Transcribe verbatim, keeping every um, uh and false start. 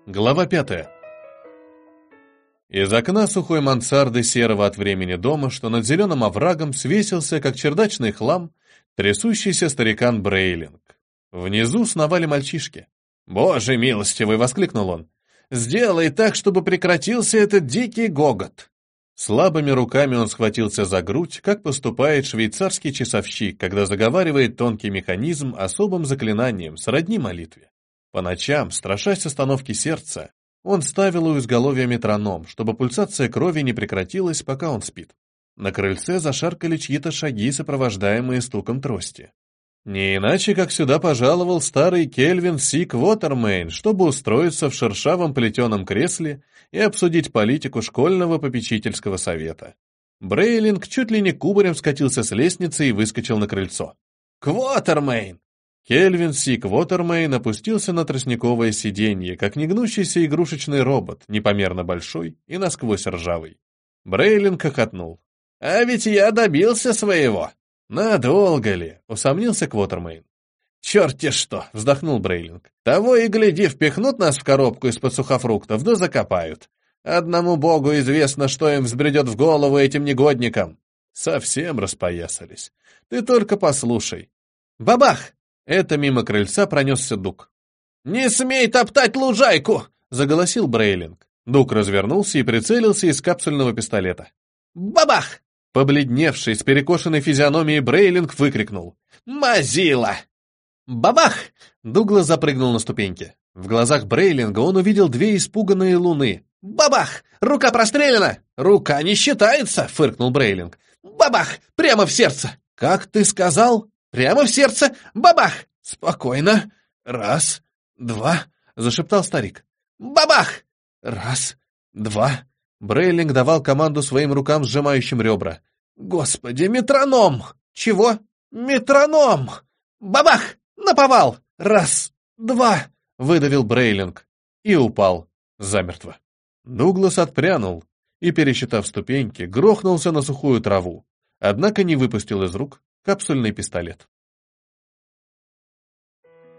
Глава пятая. Из окна сухой мансарды серого от времени дома, что над зеленым оврагом свесился, как чердачный хлам, трясущийся старикан Брейлинг. Внизу сновали мальчишки. «Боже милостивый!» — воскликнул он. «Сделай так, чтобы прекратился этот дикий гогот!» Слабыми руками он схватился за грудь, как поступает швейцарский часовщик, когда заговаривает тонкий механизм особым заклинанием, сродни молитве. По ночам, страшась остановки сердца, он ставил у изголовья метроном, чтобы пульсация крови не прекратилась, пока он спит. На крыльце зашаркали чьи-то шаги, сопровождаемые стуком трости. Не иначе, как сюда пожаловал старый Кельвин Си Квотермейн, чтобы устроиться в шершавом плетеном кресле и обсудить политику школьного попечительского совета. Брейлинг чуть ли не кубарем скатился с лестницы и выскочил на крыльцо. «Квотермейн!» Кельвин Си Квотермейн опустился на тростниковое сиденье, как негнущийся игрушечный робот, непомерно большой и насквозь ржавый. Брейлинг хохотнул. «А ведь я добился своего!» «Надолго ли?» — усомнился Квотермейн. «Черт-те что!» — вздохнул Брейлинг. «Того и гляди, впихнут нас в коробку из-под сухофруктов, да закопают. Одному богу известно, что им взбредет в голову этим негодникам. Совсем распоясались. Ты только послушай». «Бабах!» — это мимо крыльца пронесся Дуг. «Не смей топтать лужайку!» — заголосил Брейлинг. Дуг развернулся и прицелился из капсульного пистолета. «Бабах!» Побледневший, с перекошенной физиономией Брейлинг выкрикнул. «Мазила!» «Бабах!» Дуглас запрыгнул на ступеньки. В глазах Брейлинга он увидел две испуганные луны. «Бабах! Рука прострелена!» «Рука не считается!» — фыркнул Брейлинг. «Бабах! Прямо в сердце!» «Как ты сказал?» «Прямо в сердце! Бабах!» «Спокойно! Раз, два!» — зашептал старик. «Бабах!» «Раз, два!» Брейлинг давал команду своим рукам, сжимающим ребра. «Господи, метроном!» «Чего?» «Метроном!» «Бабах! Наповал!» «Раз, два!» — выдавил Брейлинг и упал замертво. Дуглас отпрянул и, пересчитав ступеньки, грохнулся на сухую траву, однако не выпустил из рук капсульный пистолет.